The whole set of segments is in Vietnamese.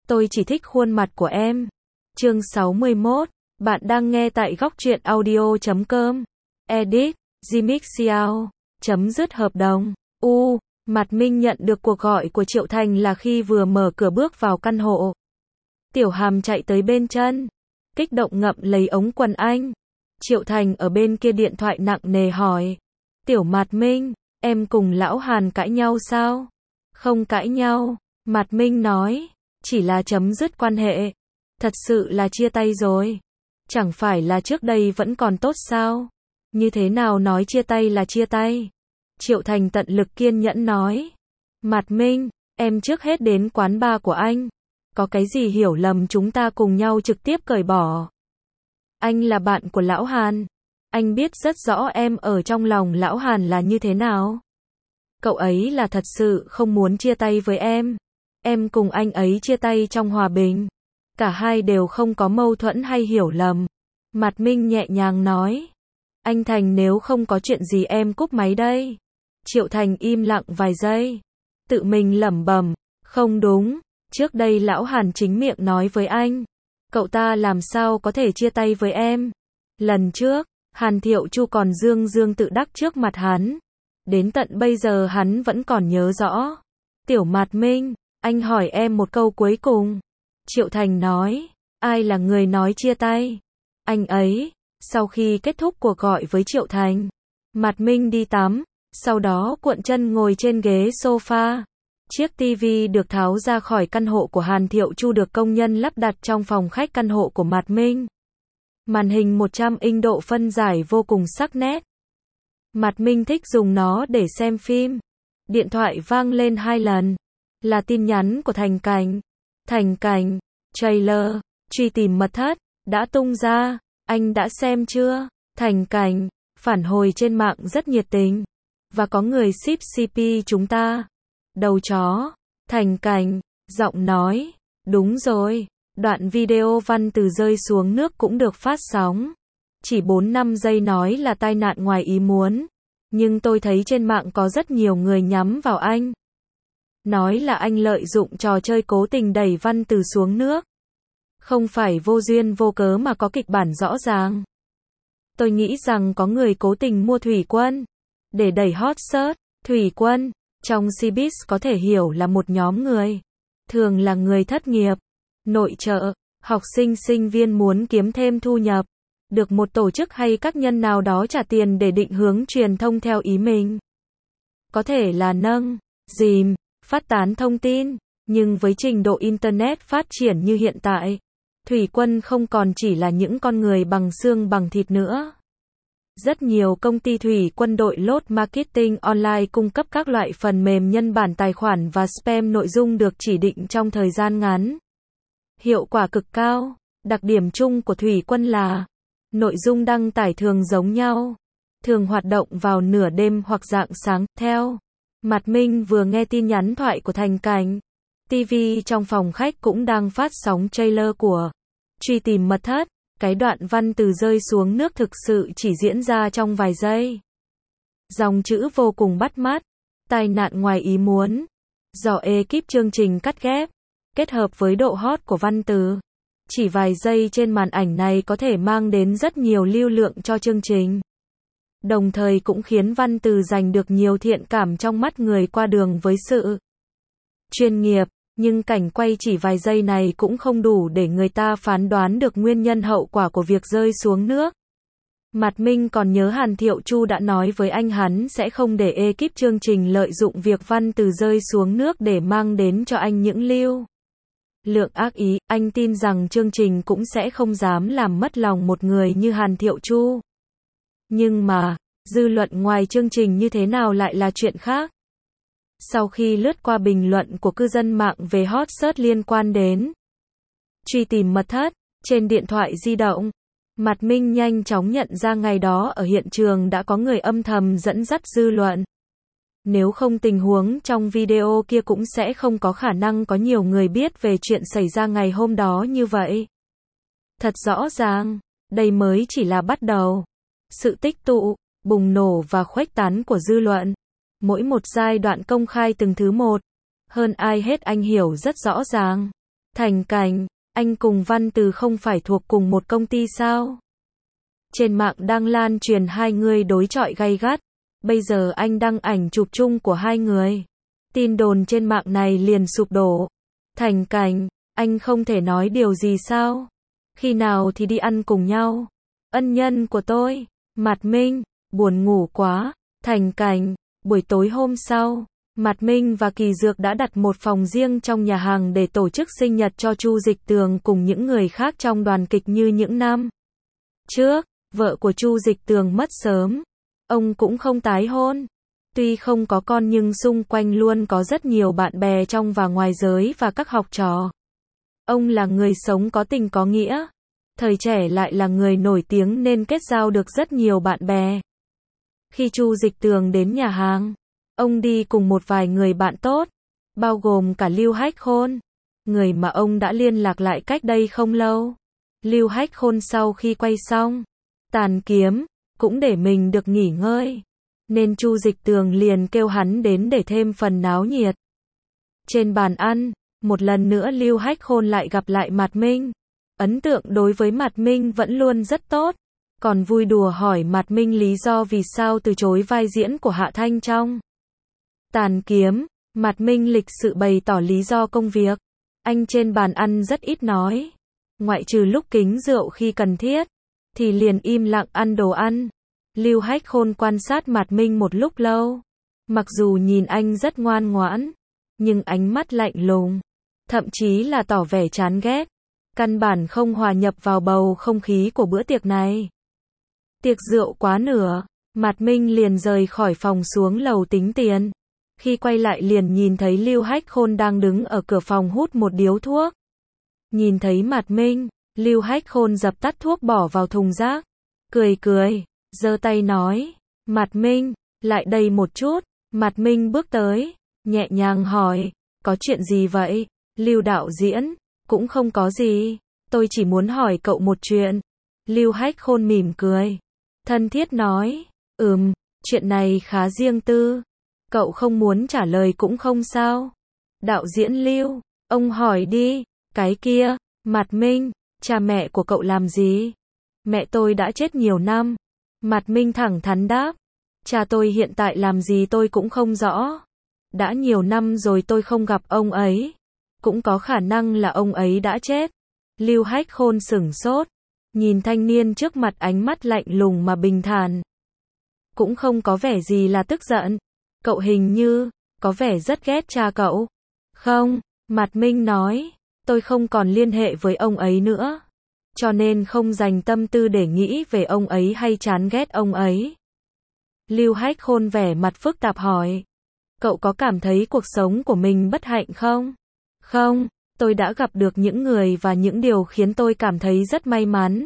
Tôi chỉ thích khuôn mặt của em. Chương 61. Bạn đang nghe tại góc truyện audio.com. Edit. Jimmy Xiao. Chấm dứt hợp đồng. Mặt Minh nhận được cuộc gọi của Triệu Thành là khi vừa mở cửa bước vào căn hộ. Tiểu Hàm chạy tới bên chân, kích động ngậm lấy ống quần anh. Triệu Thành ở bên kia điện thoại nặng nề hỏi. Tiểu Mạt Minh, em cùng lão Hàn cãi nhau sao? Không cãi nhau, Mạt Minh nói. Chỉ là chấm dứt quan hệ. Thật sự là chia tay rồi. Chẳng phải là trước đây vẫn còn tốt sao? Như thế nào nói chia tay là chia tay? Triệu Thành tận lực kiên nhẫn nói. Mạt Minh, em trước hết đến quán bar của anh. Có cái gì hiểu lầm chúng ta cùng nhau trực tiếp cởi bỏ. Anh là bạn của lão Hàn. Anh biết rất rõ em ở trong lòng lão Hàn là như thế nào. Cậu ấy là thật sự không muốn chia tay với em. Em cùng anh ấy chia tay trong hòa bình. Cả hai đều không có mâu thuẫn hay hiểu lầm. Mạt Minh nhẹ nhàng nói. Anh Thành, nếu không có chuyện gì em cúp máy đây. Triệu Thành im lặng vài giây. Tự mình lẩm bẩm. Không đúng. Trước đây lão Hàn chính miệng nói với anh. Cậu ta làm sao có thể chia tay với em. Lần trước, Hàn Thiệu Chu còn dương dương tự đắc trước mặt hắn. Đến tận bây giờ hắn vẫn còn nhớ rõ. Tiểu Mạt Minh, anh hỏi em một câu cuối cùng. Triệu Thành nói. Ai là người nói chia tay? Anh ấy. Sau khi kết thúc cuộc gọi với Triệu Thành, Mạt Minh đi tắm, sau đó cuộn chân ngồi trên ghế sofa. Chiếc tivi được tháo ra khỏi căn hộ của Hàn Thiệu Chu được công nhân lắp đặt trong phòng khách căn hộ của Mạt Minh. Màn hình 100 inch độ phân giải vô cùng sắc nét. Mạt Minh thích dùng nó để xem phim. Điện thoại vang lên 2 lần. Là tin nhắn của Thành Cảnh. Thành Cảnh, trailer, truy tìm mật thất, đã tung ra. Anh đã xem chưa? Thành Cảnh, phản hồi trên mạng rất nhiệt tình. Và có người ship CP chúng ta. Đầu chó. Thành Cảnh, giọng nói. Đúng rồi. Đoạn video Văn Từ rơi xuống nước cũng được phát sóng. Chỉ 4-5 giây nói là tai nạn ngoài ý muốn. Nhưng tôi thấy trên mạng có rất nhiều người nhắm vào anh. Nói là anh lợi dụng trò chơi cố tình đẩy Văn Từ xuống nước. Không phải vô duyên vô cớ mà có kịch bản rõ ràng. Tôi nghĩ rằng có người cố tình mua Thủy Quân để đẩy hot search. Thủy Quân, trong showbiz có thể hiểu là một nhóm người. Thường là người thất nghiệp, nội trợ, học sinh sinh viên muốn kiếm thêm thu nhập. Được một tổ chức hay các nhân nào đó trả tiền để định hướng truyền thông theo ý mình. Có thể là nâng, dìm, phát tán thông tin. Nhưng với trình độ Internet phát triển như hiện tại, Thủy Quân không còn chỉ là những con người bằng xương bằng thịt nữa. Rất nhiều công ty Thủy Quân đội lốt marketing online cung cấp các loại phần mềm nhân bản tài khoản và spam nội dung được chỉ định trong thời gian ngắn. Hiệu quả cực cao. Đặc điểm chung của Thủy Quân là nội dung đăng tải thường giống nhau, thường hoạt động vào nửa đêm hoặc rạng sáng. Theo Mạt Minh vừa nghe tin nhắn thoại của Thành Cảnh, TV trong phòng khách cũng đang phát sóng trailer của truy tìm mật thất. Cái đoạn Văn Từ rơi xuống nước thực sự chỉ diễn ra trong vài giây. Dòng chữ vô cùng bắt mắt. Tai nạn ngoài ý muốn. Do ekip chương trình cắt ghép, kết hợp với độ hot của Văn Từ. Chỉ vài giây trên màn ảnh này có thể mang đến rất nhiều lưu lượng cho chương trình. Đồng thời cũng khiến Văn Từ giành được nhiều thiện cảm trong mắt người qua đường với sự chuyên nghiệp. Nhưng cảnh quay chỉ vài giây này cũng không đủ để người ta phán đoán được nguyên nhân hậu quả của việc rơi xuống nước. Mạt Minh còn nhớ Hàn Thiệu Chu đã nói với anh hắn sẽ không để ekip chương trình lợi dụng việc Văn Từ rơi xuống nước để mang đến cho anh những lưu lượng ác ý. Anh tin rằng chương trình cũng sẽ không dám làm mất lòng một người như Hàn Thiệu Chu. Nhưng mà, dư luận ngoài chương trình như thế nào lại là chuyện khác. Sau khi lướt qua bình luận của cư dân mạng về hot search liên quan đến truy tìm mật thất trên điện thoại di động, Mạt Minh nhanh chóng nhận ra ngày đó ở hiện trường đã có người âm thầm dẫn dắt dư luận. Nếu không tình huống trong video kia cũng sẽ không có khả năng có nhiều người biết về chuyện xảy ra ngày hôm đó như vậy. Thật rõ ràng, đây mới chỉ là bắt đầu. Sự tích tụ, bùng nổ và khuếch tán của dư luận. Mỗi một giai đoạn công khai từng thứ một. Hơn ai hết anh hiểu rất rõ ràng. Thành Cảnh, anh cùng Văn Từ không phải thuộc cùng một công ty sao? Trên mạng đang lan truyền hai người đối chọi gay gắt. Bây giờ anh đăng ảnh chụp chung của hai người. Tin đồn trên mạng này liền sụp đổ. Thành Cảnh, anh không thể nói điều gì sao? Khi nào thì đi ăn cùng nhau? Ân nhân của tôi. Mạt Minh, buồn ngủ quá. Thành Cảnh, buổi tối hôm sau, Mạt Minh và Kỳ Dược đã đặt một phòng riêng trong nhà hàng để tổ chức sinh nhật cho Chu Dịch Tường cùng những người khác trong đoàn kịch như những năm trước. Vợ của Chu Dịch Tường mất sớm. Ông cũng không tái hôn. Tuy không có con nhưng xung quanh luôn có rất nhiều bạn bè trong và ngoài giới và các học trò. Ông là người sống có tình có nghĩa. Thời trẻ lại là người nổi tiếng nên kết giao được rất nhiều bạn bè. Khi Chu Dịch Tường đến nhà hàng, ông đi cùng một vài người bạn tốt, bao gồm cả Lưu Hách Khôn, người mà ông đã liên lạc lại cách đây không lâu. Lưu Hách Khôn sau khi quay xong Tàn Kiếm, cũng để mình được nghỉ ngơi, nên Chu Dịch Tường liền kêu hắn đến để thêm phần náo nhiệt. Trên bàn ăn, một lần nữa Lưu Hách Khôn lại gặp lại Mạt Minh. Ấn tượng đối với Mạt Minh vẫn luôn rất tốt, còn vui đùa hỏi Mạt Minh lý do vì sao từ chối vai diễn của Hạ Thanh trong Tàn Kiếm. Mạt Minh lịch sự bày tỏ lý do công việc. Anh trên bàn ăn rất ít nói, ngoại trừ lúc kính rượu khi cần thiết, thì liền im lặng ăn đồ ăn. Lưu Hách Khôn quan sát Mạt Minh một lúc lâu. Mặc dù nhìn anh rất ngoan ngoãn, nhưng ánh mắt lạnh lùng, thậm chí là tỏ vẻ chán ghét, căn bản không hòa nhập vào bầu không khí của bữa tiệc này. Tiệc rượu quá nửa, Mạt Minh liền rời khỏi phòng xuống lầu tính tiền. Khi quay lại liền nhìn thấy Lưu Hách Khôn đang đứng ở cửa phòng hút một điếu thuốc. Nhìn thấy Mạt Minh, Lưu Hách Khôn dập tắt thuốc bỏ vào thùng rác, cười, giơ tay nói, Mạt Minh, lại đây một chút. Mạt Minh bước tới, nhẹ nhàng hỏi, có chuyện gì vậy? Lưu đạo diễn, cũng không có gì, tôi chỉ muốn hỏi cậu một chuyện. Lưu Hách Khôn mỉm cười, thân thiết nói, chuyện này khá riêng tư, cậu không muốn trả lời cũng không sao. Đạo diễn Lưu, ông hỏi đi. Cái kia, Mạt Minh, cha mẹ của cậu làm gì? Mẹ tôi đã chết nhiều năm. Mạt Minh thẳng thắn đáp, cha tôi hiện tại làm gì tôi cũng không rõ. Đã nhiều năm rồi tôi không gặp ông ấy. Cũng có khả năng là ông ấy đã chết. Lưu Hách Khôn sửng sốt, nhìn thanh niên trước mặt ánh mắt lạnh lùng mà bình thản. Cũng không có vẻ gì là tức giận. Cậu hình như, có vẻ rất ghét cha cậu. Không, Mạt Minh nói, tôi không còn liên hệ với ông ấy nữa. Cho nên không dành tâm tư để nghĩ về ông ấy hay chán ghét ông ấy. Lưu Hách Khôn vẻ mặt phức tạp hỏi, cậu có cảm thấy cuộc sống của mình bất hạnh không? Không, tôi đã gặp được những người và những điều khiến tôi cảm thấy rất may mắn.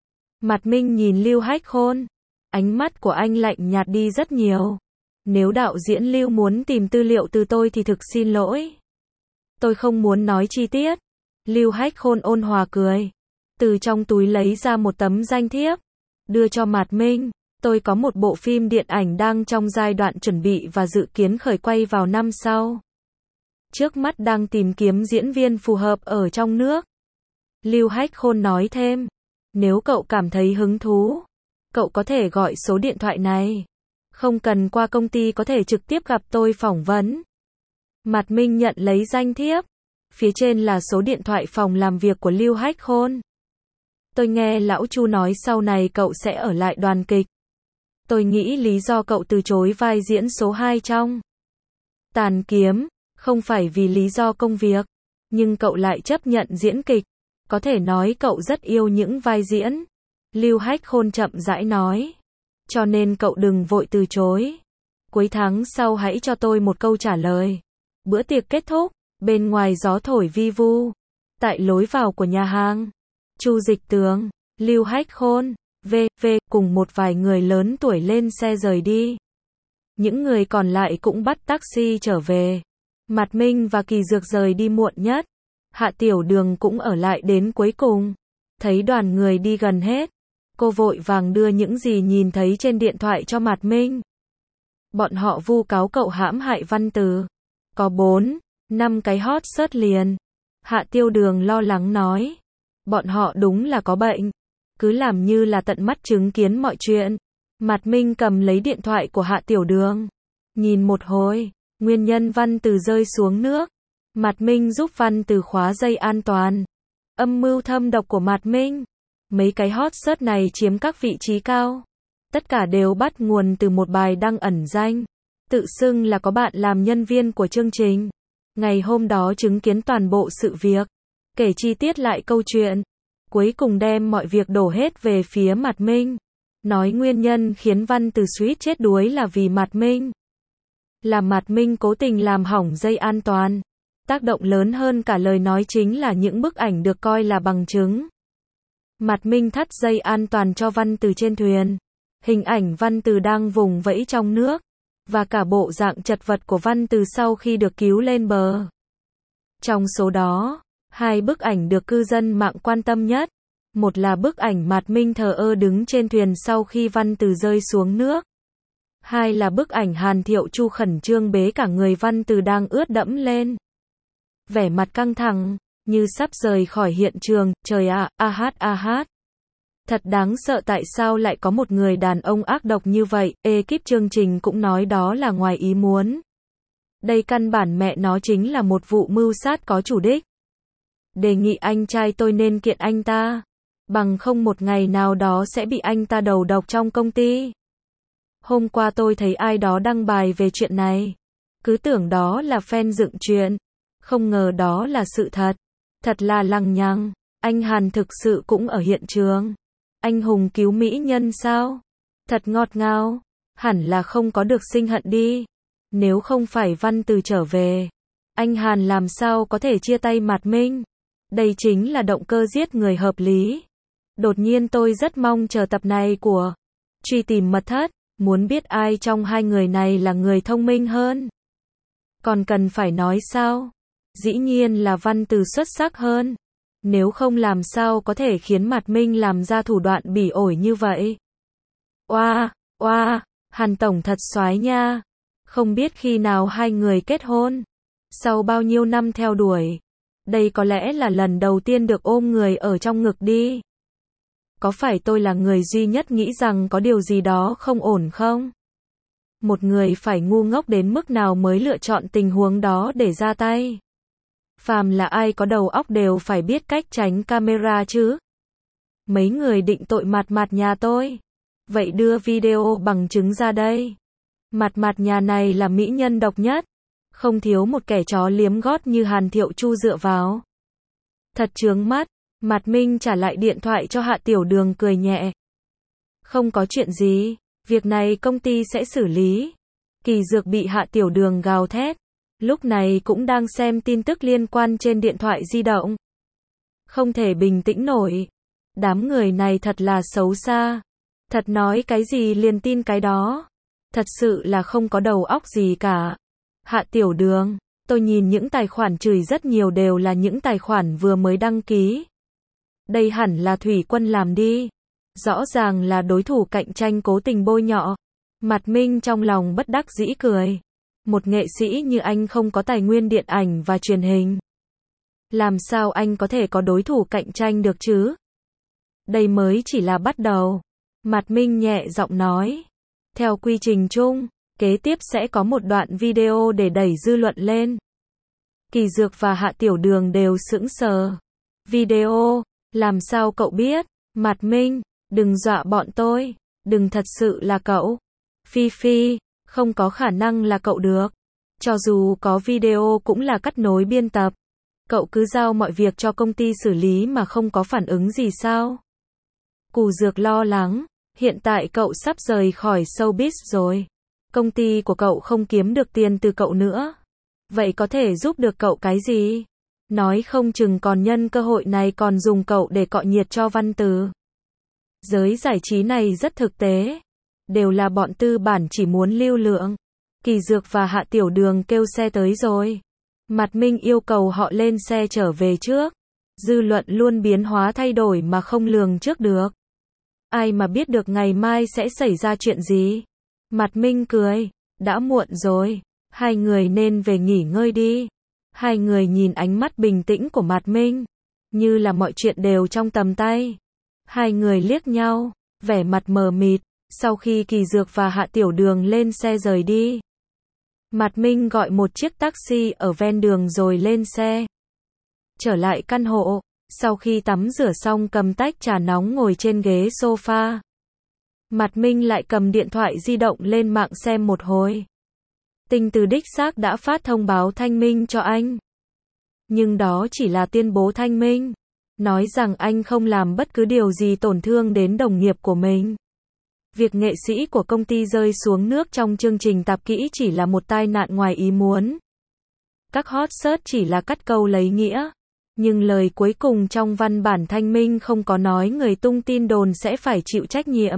Mạt Minh nhìn Lưu Hách Khôn, ánh mắt của anh lạnh nhạt đi rất nhiều. Nếu đạo diễn Lưu muốn tìm tư liệu từ tôi thì thực xin lỗi. Tôi không muốn nói chi tiết. Lưu Hách Khôn ôn hòa cười, từ trong túi lấy ra một tấm danh thiếp, đưa cho Mạt Minh. Tôi có một bộ phim điện ảnh đang trong giai đoạn chuẩn bị và dự kiến khởi quay vào năm sau. Trước mắt đang tìm kiếm diễn viên phù hợp ở trong nước. Lưu Hách Khôn nói thêm, nếu cậu cảm thấy hứng thú, cậu có thể gọi số điện thoại này. Không cần qua công ty, có thể trực tiếp gặp tôi phỏng vấn. Mạt Minh nhận lấy danh thiếp. Phía trên là số điện thoại phòng làm việc của Lưu Hách Khôn. Tôi nghe lão Chu nói sau này cậu sẽ ở lại đoàn kịch. Tôi nghĩ lý do cậu từ chối vai diễn số 2 trong Tàn Kiếm, không phải vì lý do công việc, nhưng cậu lại chấp nhận diễn kịch. Có thể nói cậu rất yêu những vai diễn. Lưu Hách Khôn chậm rãi nói. Cho nên cậu đừng vội từ chối. Cuối tháng sau hãy cho tôi một câu trả lời. Bữa tiệc kết thúc, bên ngoài gió thổi vi vu. Tại lối vào của nhà hàng, Chu Dịch Tường, Lưu Hách Khôn, v.v. cùng một vài người lớn tuổi lên xe rời đi. Những người còn lại cũng bắt taxi trở về. Mạt Minh và Kỳ Dược rời đi muộn nhất. Hạ Tiểu Đường cũng ở lại đến cuối cùng. Thấy đoàn người đi gần hết, cô vội vàng đưa những gì nhìn thấy trên điện thoại cho Mạt Minh. Bọn họ vu cáo cậu hãm hại Văn Từ. Có 4, 5 cái hot search liền. Hạ Tiểu Đường lo lắng nói. Bọn họ đúng là có bệnh. Cứ làm như là tận mắt chứng kiến mọi chuyện. Mạt Minh cầm lấy điện thoại của Hạ Tiểu Đường. Nhìn một hồi, nguyên nhân Văn Từ rơi xuống nước. Mạt Minh giúp Văn Từ khóa dây an toàn. Âm mưu thâm độc của Mạt Minh. Mấy cái hot search này chiếm các vị trí cao. Tất cả đều bắt nguồn từ một bài đăng ẩn danh. Tự xưng là có bạn làm nhân viên của chương trình. Ngày hôm đó chứng kiến toàn bộ sự việc. Kể chi tiết lại câu chuyện. Cuối cùng đem mọi việc đổ hết về phía Mạt Minh. Nói nguyên nhân khiến Văn Từ suýt chết đuối là vì Mạt Minh. Là Mạt Minh cố tình làm hỏng dây an toàn. Tác động lớn hơn cả lời nói chính là những bức ảnh được coi là bằng chứng. Mạt Minh thắt dây an toàn cho Văn Từ trên thuyền. Hình ảnh Văn Từ đang vùng vẫy trong nước. Và cả bộ dạng chật vật của Văn Từ sau khi được cứu lên bờ. Trong số đó, 2 bức ảnh được cư dân mạng quan tâm nhất. Một là bức ảnh Mạt Minh thờ ơ đứng trên thuyền sau khi Văn Từ rơi xuống nước. 2 là bức ảnh Hàn Thiệu Chu khẩn trương bế cả người Văn Từ đang ướt đẫm lên. Vẻ mặt căng thẳng, như sắp rời khỏi hiện trường, trời ạ, a hát. Thật đáng sợ, tại sao lại có một người đàn ông ác độc như vậy, ekip chương trình cũng nói đó là ngoài ý muốn. Đây căn bản mẹ nó chính là một vụ mưu sát có chủ đích. Đề nghị anh trai tôi nên kiện anh ta. Bằng không một ngày nào đó sẽ bị anh ta đầu độc trong công ty. Hôm qua tôi thấy ai đó đăng bài về chuyện này. Cứ tưởng đó là fan dựng chuyện. Không ngờ đó là sự thật. Thật là lằng nhằng. Anh Hàn thực sự cũng ở hiện trường. Anh hùng cứu mỹ nhân sao? Thật ngọt ngào. Hẳn là không có được sinh hận đi. Nếu không phải Văn Từ trở về, anh Hàn làm sao có thể chia tay Mạt Minh? Đây chính là động cơ giết người hợp lý. Đột nhiên tôi rất mong chờ tập này của Truy tìm mật thất. Muốn biết ai trong 2 người này là người thông minh hơn. Còn cần phải nói sao? Dĩ nhiên là Văn Từ xuất sắc hơn. Nếu không làm sao có thể khiến Mạt Minh làm ra thủ đoạn bỉ ổi như vậy. Oa, Hàn Tổng thật soái nha. Không biết khi nào 2 người kết hôn. Sau bao nhiêu năm theo đuổi. Đây có lẽ là lần đầu tiên được ôm người ở trong ngực đi. Có phải tôi là người duy nhất nghĩ rằng có điều gì đó không ổn không? Một người phải ngu ngốc đến mức nào mới lựa chọn tình huống đó để ra tay? Phàm là ai có đầu óc đều phải biết cách tránh camera chứ. Mấy người định tội Mạt nhà tôi. Vậy đưa video bằng chứng ra đây. Mạt nhà này là mỹ nhân độc nhất. Không thiếu một kẻ chó liếm gót như Hàn Thiệu Chu dựa vào. Thật chướng mắt. Mạt Minh trả lại điện thoại cho Hạ Tiểu Đường cười nhẹ. Không có chuyện gì. Việc này công ty sẽ xử lý. Kỳ Dược bị Hạ Tiểu Đường gào thét. Lúc này cũng đang xem tin tức liên quan trên điện thoại di động. Không thể bình tĩnh nổi. Đám người này thật là xấu xa. Thật nói cái gì liền tin cái đó. Thật sự là không có đầu óc gì cả. Hạ Tiểu Đường, tôi nhìn những tài khoản chửi rất nhiều đều là những tài khoản vừa mới đăng ký. Đây hẳn là Thủy Quân làm đi. Rõ ràng là đối thủ cạnh tranh cố tình bôi nhọ. Mạt Minh trong lòng bất đắc dĩ cười. Một nghệ sĩ như anh không có tài nguyên điện ảnh và truyền hình. Làm sao anh có thể có đối thủ cạnh tranh được chứ? Đây mới chỉ là bắt đầu. Mạt Minh nhẹ giọng nói. Theo quy trình chung, kế tiếp sẽ có một đoạn video để đẩy dư luận lên. Kỳ Dược và Hạ Tiểu Đường đều sững sờ. Video, làm sao cậu biết? Mạt Minh, đừng dọa bọn tôi. Đừng thật sự là cậu. Phi, không có khả năng là cậu được. Cho dù có video cũng là cắt nối biên tập. Cậu cứ giao mọi việc cho công ty xử lý mà không có phản ứng gì sao? Cù Dược lo lắng. Hiện tại cậu sắp rời khỏi showbiz rồi. Công ty của cậu không kiếm được tiền từ cậu nữa. Vậy có thể giúp được cậu cái gì? Nói không chừng còn nhân cơ hội này còn dùng cậu để cọ nhiệt cho Văn Từ. Giới giải trí này rất thực tế. Đều là bọn tư bản chỉ muốn lưu lượng. Kỳ Dược và Hạ Tiểu Đường kêu xe tới rồi. Mạt Minh yêu cầu họ lên xe trở về trước. Dư luận luôn biến hóa thay đổi mà không lường trước được. Ai mà biết được ngày mai sẽ xảy ra chuyện gì? Mạt Minh cười. Đã muộn rồi. 2 người nên về nghỉ ngơi đi. Hai người nhìn ánh mắt bình tĩnh của Mạt Minh, như là mọi chuyện đều trong tầm tay. Hai người liếc nhau, vẻ mặt mờ mịt, sau khi Kỳ Dược và Hạ Tiểu Đường lên xe rời đi. Mạt Minh gọi một chiếc taxi ở ven đường rồi lên xe. Trở lại căn hộ, sau khi tắm rửa xong cầm tách trà nóng ngồi trên ghế sofa. Mạt Minh lại cầm điện thoại di động lên mạng xem một hồi. Tinh Từ đích xác đã phát thông báo thanh minh cho anh. Nhưng đó chỉ là tuyên bố thanh minh, nói rằng anh không làm bất cứ điều gì tổn thương đến đồng nghiệp của mình. Việc nghệ sĩ của công ty rơi xuống nước trong chương trình tạp kỹ chỉ là một tai nạn ngoài ý muốn. Các hot search chỉ là cắt câu lấy nghĩa. Nhưng lời cuối cùng trong văn bản thanh minh không có nói người tung tin đồn sẽ phải chịu trách nhiệm.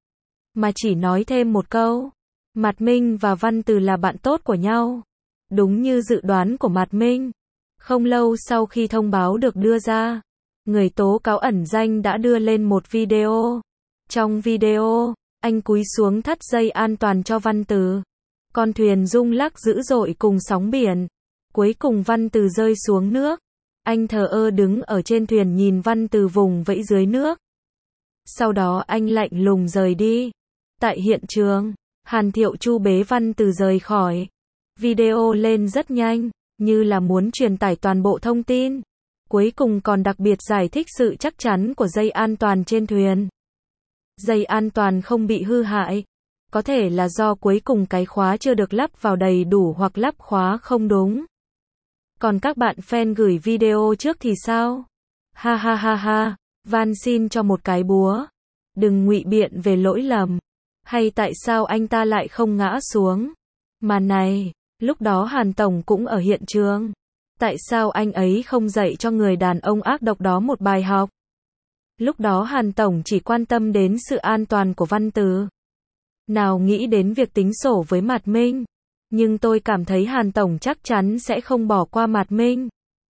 Mà chỉ nói thêm một câu. Mạt Minh và Văn Từ là bạn tốt của nhau. Đúng như dự đoán của Mạt Minh. Không lâu sau khi thông báo được đưa ra, người tố cáo ẩn danh đã đưa lên một video. Trong video, anh cúi xuống thắt dây an toàn cho Văn Từ. Con thuyền rung lắc dữ dội cùng sóng biển. Cuối cùng Văn Từ rơi xuống nước. Anh thờ ơ đứng ở trên thuyền nhìn Văn Từ vùng vẫy dưới nước. Sau đó anh lạnh lùng rời đi. Tại hiện trường, Hàn Thiệu Chu bế Văn Từ rời khỏi. Video lên rất nhanh, như là muốn truyền tải toàn bộ thông tin. Cuối cùng còn đặc biệt giải thích sự chắc chắn của dây an toàn trên thuyền. Dây an toàn không bị hư hại. Có thể là do cuối cùng cái khóa chưa được lắp vào đầy đủ hoặc lắp khóa không đúng. Còn các bạn fan gửi video trước thì sao? Ha ha ha ha, van xin cho một cái búa. Đừng ngụy biện về lỗi lầm. Hay tại sao anh ta lại không ngã xuống? Mà này, lúc đó Hàn Tổng cũng ở hiện trường. Tại sao anh ấy không dạy cho người đàn ông ác độc đó một bài học? Lúc đó Hàn Tổng chỉ quan tâm đến sự an toàn của Văn Từ. Nào nghĩ đến việc tính sổ với Mạt Minh. Nhưng tôi cảm thấy Hàn Tổng chắc chắn sẽ không bỏ qua Mạt Minh.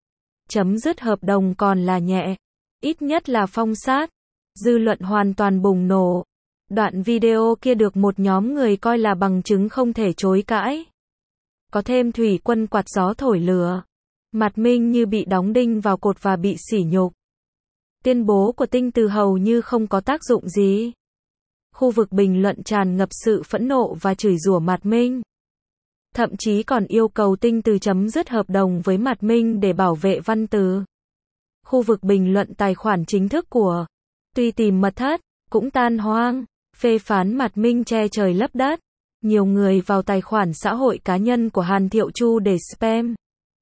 Chấm dứt hợp đồng còn là nhẹ. Ít nhất là phong sát. Dư luận hoàn toàn bùng nổ. Đoạn video kia được một nhóm người coi là bằng chứng không thể chối cãi. Có thêm thủy quân quạt gió thổi lửa. Mạt Minh như bị đóng đinh vào cột và bị sỉ nhục. Tuyên bố của Tinh Từ hầu như không có tác dụng gì. Khu vực bình luận tràn ngập sự phẫn nộ và chửi rủa Mạt Minh. Thậm chí còn yêu cầu Tinh Từ chấm dứt hợp đồng với Mạt Minh để bảo vệ Văn Từ. Khu vực bình luận tài khoản chính thức của Tuy Tìm Mật Thất cũng tan hoang, phê phán Mạt Minh che trời lấp đất. Nhiều người vào tài khoản xã hội cá nhân của Hàn Thiệu Chu để spam.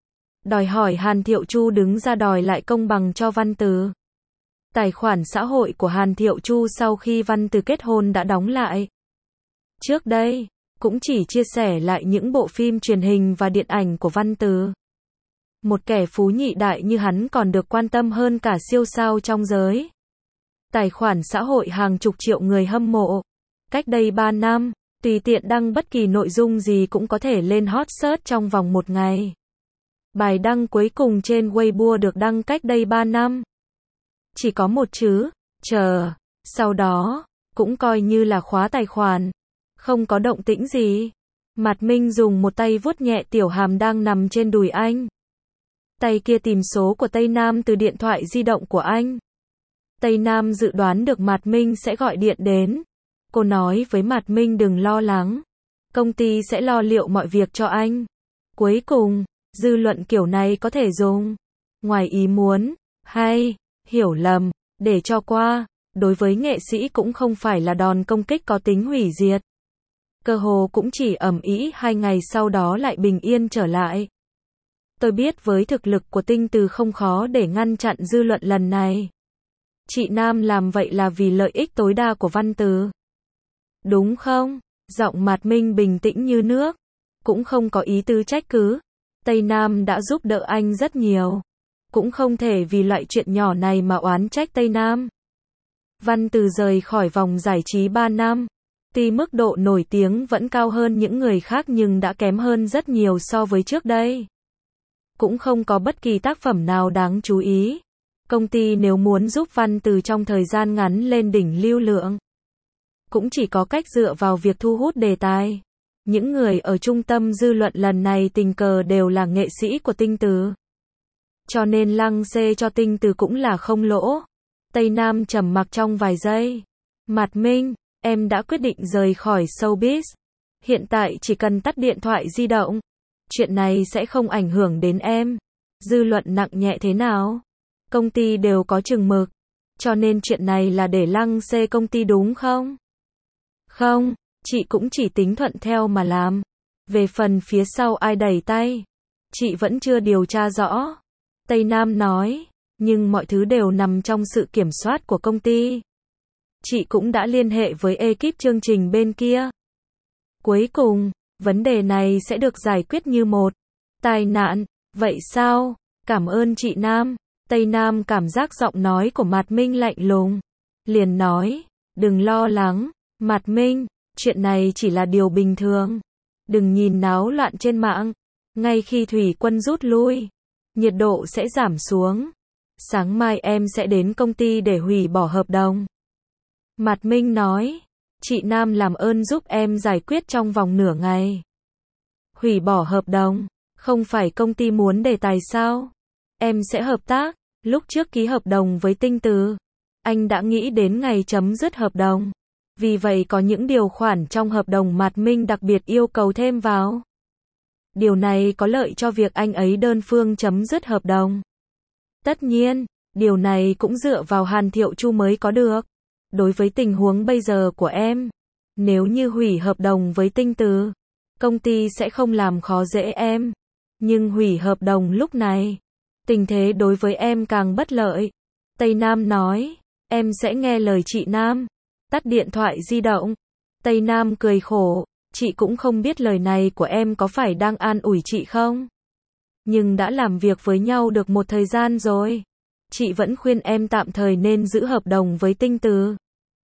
Đòi hỏi Hàn Thiệu Chu đứng ra đòi lại công bằng cho Văn Từ. Tài khoản xã hội của Hàn Thiệu Chu sau khi Văn Từ kết hôn đã đóng lại. Trước đây, cũng chỉ chia sẻ lại những bộ phim truyền hình và điện ảnh của Văn Từ. Một kẻ phú nhị đại như hắn còn được quan tâm hơn cả siêu sao trong giới. Tài khoản xã hội hàng chục triệu người hâm mộ. Cách đây 3 năm, tùy tiện đăng bất kỳ nội dung gì cũng có thể lên hot search trong vòng một ngày. Bài đăng cuối cùng trên Weibo được đăng cách đây 3 năm. Chỉ có một chữ, chờ. Sau đó, cũng coi như là khóa tài khoản. Không có động tĩnh gì. Mạt Minh dùng một tay vuốt nhẹ tiểu hàm đang nằm trên đùi anh. Tay kia tìm số của Tây Nam từ điện thoại di động của anh. Tây Nam dự đoán được Mạt Minh sẽ gọi điện đến. Cô nói với Mạt Minh đừng lo lắng. Công ty sẽ lo liệu mọi việc cho anh. Cuối cùng, dư luận kiểu này có thể dùng ngoài ý muốn, hay hiểu lầm, để cho qua. Đối với nghệ sĩ cũng không phải là đòn công kích có tính hủy diệt. Cơ hồ cũng chỉ ầm ĩ 2 ngày sau đó lại bình yên trở lại. Tôi biết với thực lực của Tinh Từ không khó để ngăn chặn dư luận lần này. Chị Nam làm vậy là vì lợi ích tối đa của Văn Từ. Đúng không? Giọng Mạt Minh bình tĩnh như nước. Cũng không có ý tứ trách cứ. Tây Nam đã giúp đỡ anh rất nhiều. Cũng không thể vì loại chuyện nhỏ này mà oán trách Tây Nam. Văn Từ rời khỏi vòng giải trí 3 năm. Tuy mức độ nổi tiếng vẫn cao hơn những người khác nhưng đã kém hơn rất nhiều so với trước đây. Cũng không có bất kỳ tác phẩm nào đáng chú ý. Công ty nếu muốn giúp Văn Từ trong thời gian ngắn lên đỉnh lưu lượng, cũng chỉ có cách dựa vào việc thu hút đề tài. Những người ở trung tâm dư luận lần này tình cờ đều là nghệ sĩ của Tinh Từ. Cho nên lăng xê cho Tinh Từ cũng là không lỗ. Tây Nam trầm mặc trong vài giây. Mạt Minh, em đã quyết định rời khỏi showbiz. Hiện tại chỉ cần tắt điện thoại di động. Chuyện này sẽ không ảnh hưởng đến em. Dư luận nặng nhẹ thế nào? Công ty đều có chừng mực. Cho nên chuyện này là để lăng xê công ty đúng không? Không, chị cũng chỉ tính thuận theo mà làm. Về phần phía sau ai đẩy tay, chị vẫn chưa điều tra rõ. Tây Nam nói, nhưng mọi thứ đều nằm trong sự kiểm soát của công ty. Chị cũng đã liên hệ với ekip chương trình bên kia. Cuối cùng, vấn đề này sẽ được giải quyết như một tai nạn. Vậy sao? Cảm ơn chị Nam. Tây Nam cảm giác giọng nói của Mạt Minh lạnh lùng. Liền nói, đừng lo lắng, Mạt Minh, chuyện này chỉ là điều bình thường. Đừng nhìn náo loạn trên mạng. Ngay khi thủy quân rút lui, nhiệt độ sẽ giảm xuống. Sáng mai em sẽ đến công ty để hủy bỏ hợp đồng. Mạt Minh nói, chị Nam làm ơn giúp em giải quyết trong vòng nửa ngày. Hủy bỏ hợp đồng, không phải công ty muốn đề tài sao? Em sẽ hợp tác. Lúc trước ký hợp đồng với Tinh Từ, anh đã nghĩ đến ngày chấm dứt hợp đồng. Vì vậy có những điều khoản trong hợp đồng Mạt Minh đặc biệt yêu cầu thêm vào. Điều này có lợi cho việc anh ấy đơn phương chấm dứt hợp đồng. Tất nhiên, điều này cũng dựa vào Hàn Thiệu Chu mới có được. Đối với tình huống bây giờ của em, nếu như hủy hợp đồng với Tinh Từ, công ty sẽ không làm khó dễ em. Nhưng hủy hợp đồng lúc này, tình thế đối với em càng bất lợi. Tây Nam nói, em sẽ nghe lời chị Nam. Tắt điện thoại di động. Tây Nam cười khổ, chị cũng không biết lời này của em có phải đang an ủi chị không? Nhưng đã làm việc với nhau được một thời gian rồi. Chị vẫn khuyên em tạm thời nên giữ hợp đồng với Tinh Từ.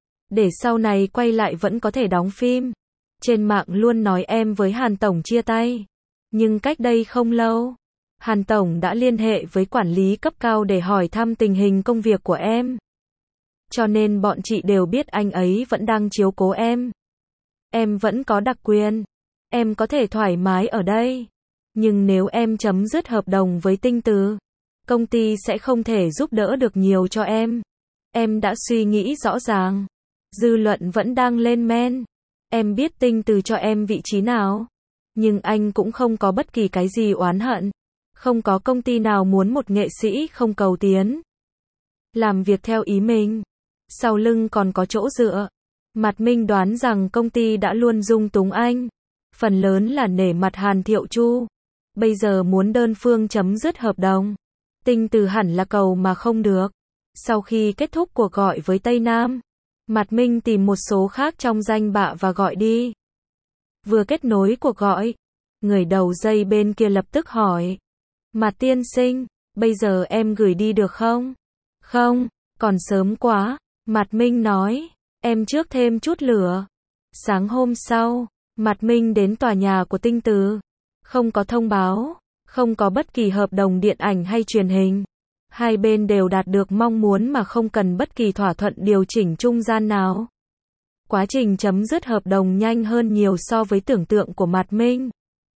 Để sau này quay lại vẫn có thể đóng phim. Trên mạng luôn nói em với Hàn Tổng chia tay. Nhưng cách đây không lâu, Hàn Tổng đã liên hệ với quản lý cấp cao để hỏi thăm tình hình công việc của em. Cho nên bọn chị đều biết anh ấy vẫn đang chiếu cố em. Em vẫn có đặc quyền. Em có thể thoải mái ở đây. Nhưng nếu em chấm dứt hợp đồng với Tinh Từ, công ty sẽ không thể giúp đỡ được nhiều cho em. Em đã suy nghĩ rõ ràng. Dư luận vẫn đang lên men. Em biết Tinh Từ cho em vị trí nào. Nhưng anh cũng không có bất kỳ cái gì oán hận. Không có công ty nào muốn một nghệ sĩ không cầu tiến. Làm việc theo ý mình. Sau lưng còn có chỗ dựa. Mạt Minh đoán rằng công ty đã luôn dung túng anh. Phần lớn là nể mặt Hàn Thiệu Chu. Bây giờ muốn đơn phương chấm dứt hợp đồng. Tinh Từ hẳn là cầu mà không được. Sau khi kết thúc cuộc gọi với Tây Nam, Mạt Minh tìm một số khác trong danh bạ và gọi đi. Vừa kết nối cuộc gọi, người đầu dây bên kia lập tức hỏi. Mạt tiên sinh, bây giờ em gửi đi được không? Không, còn sớm quá. Mạt Minh nói, em trước thêm chút lửa. Sáng hôm sau, Mạt Minh đến tòa nhà của Tinh Từ. Không có thông báo, không có bất kỳ hợp đồng điện ảnh hay truyền hình. Hai bên đều đạt được mong muốn mà không cần bất kỳ thỏa thuận điều chỉnh trung gian nào. Quá trình chấm dứt hợp đồng nhanh hơn nhiều so với tưởng tượng của Mạt Minh.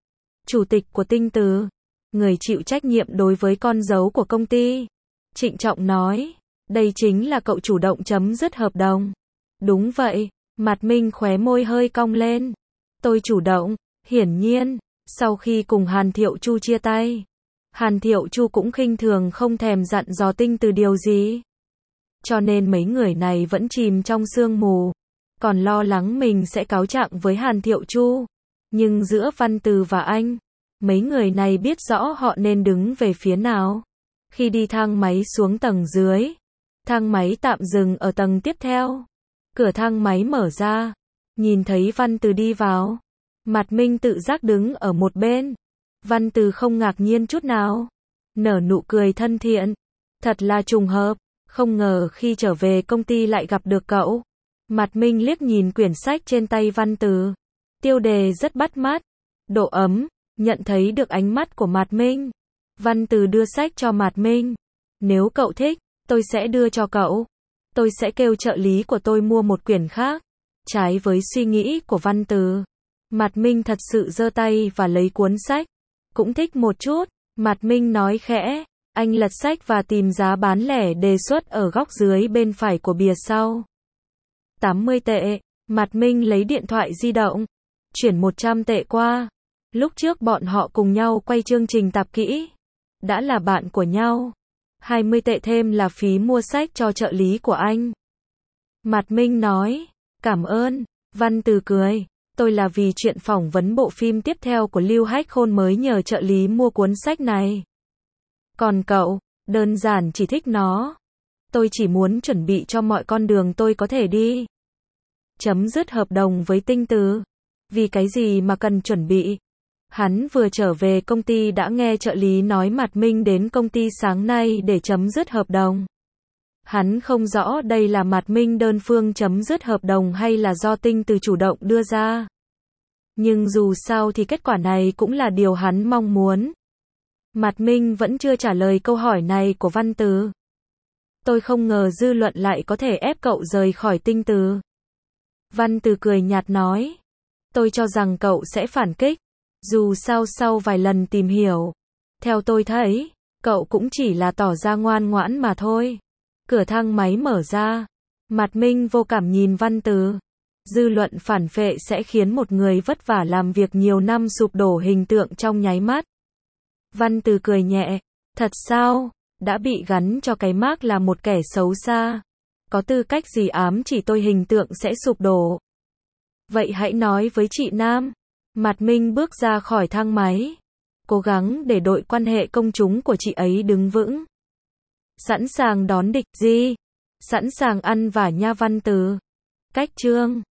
Chủ tịch của Tinh Từ, người chịu trách nhiệm đối với con dấu của công ty, trịnh trọng nói, đây chính là cậu chủ động chấm dứt hợp đồng. Đúng vậy, Mạt Minh khóe môi hơi cong lên. Tôi chủ động, hiển nhiên, sau khi cùng Hàn Thiệu Chu chia tay, Hàn Thiệu Chu cũng khinh thường không thèm dặn dò Tinh Từ điều gì. Cho nên mấy người này vẫn chìm trong sương mù, còn lo lắng mình sẽ cáo trạng với Hàn Thiệu Chu. Nhưng giữa Văn Từ và anh, mấy người này biết rõ họ nên đứng về phía nào. Khi đi thang máy xuống tầng dưới, thang máy tạm dừng ở tầng tiếp theo. Cửa thang máy mở ra, nhìn thấy Văn Từ đi vào. Mạt Minh tự giác đứng ở một bên. Văn Từ không ngạc nhiên chút nào, nở nụ cười thân thiện. Thật là trùng hợp, không ngờ khi trở về công ty lại gặp được cậu. Mạt Minh liếc nhìn quyển sách trên tay Văn Từ. Tiêu đề rất bắt mắt, độ ấm, nhận thấy được ánh mắt của Mạt Minh. Văn Từ đưa sách cho Mạt Minh. Nếu cậu thích, tôi sẽ đưa cho cậu. Tôi sẽ kêu trợ lý của tôi mua một quyển khác. Trái với suy nghĩ của Văn Từ, Mạt Minh thật sự giơ tay và lấy cuốn sách. Cũng thích một chút. Mạt Minh nói khẽ. Anh lật sách và tìm giá bán lẻ đề xuất ở góc dưới bên phải của bìa sau. 80 tệ. Mạt Minh lấy điện thoại di động. Chuyển 100 tệ qua. Lúc trước bọn họ cùng nhau quay chương trình tạp kỹ. Đã là bạn của nhau. 20 tệ thêm là phí mua sách cho trợ lý của anh. Mạt Minh nói. Cảm ơn. Văn Từ cười. Tôi là vì chuyện phỏng vấn bộ phim tiếp theo của Lưu Hách Khôn mới nhờ trợ lý mua cuốn sách này. Còn cậu, đơn giản chỉ thích nó. Tôi chỉ muốn chuẩn bị cho mọi con đường tôi có thể đi. Chấm dứt hợp đồng với Tinh Từ. Vì cái gì mà cần chuẩn bị? Hắn vừa trở về công ty đã nghe trợ lý nói Mạt Minh đến công ty sáng nay để chấm dứt hợp đồng. Hắn không rõ đây là Mạt Minh đơn phương chấm dứt hợp đồng hay là do Tinh Từ chủ động đưa ra. Nhưng dù sao thì kết quả này cũng là điều hắn mong muốn. Mạt Minh vẫn chưa trả lời câu hỏi này của Văn Từ. Tôi không ngờ dư luận lại có thể ép cậu rời khỏi Tinh Từ. Văn Từ cười nhạt nói. Tôi cho rằng cậu sẽ phản kích. Dù sao sau vài lần tìm hiểu. Theo tôi thấy, cậu cũng chỉ là tỏ ra ngoan ngoãn mà thôi. Cửa thang máy mở ra. Mạt Minh vô cảm nhìn Văn Từ. Dư luận phản phệ sẽ khiến một người vất vả làm việc nhiều năm sụp đổ hình tượng trong nháy mắt. Văn Từ cười nhẹ. Thật sao? Đã bị gắn cho cái mác là một kẻ xấu xa. Có tư cách gì ám chỉ tôi hình tượng sẽ sụp đổ? Vậy hãy nói với chị Nam. Mạt Minh bước ra khỏi thang máy. Cố gắng để đội quan hệ công chúng của chị ấy đứng vững. Sẵn sàng đón địch gì? Sẵn sàng ăn vả nha Văn Từ. Cách chương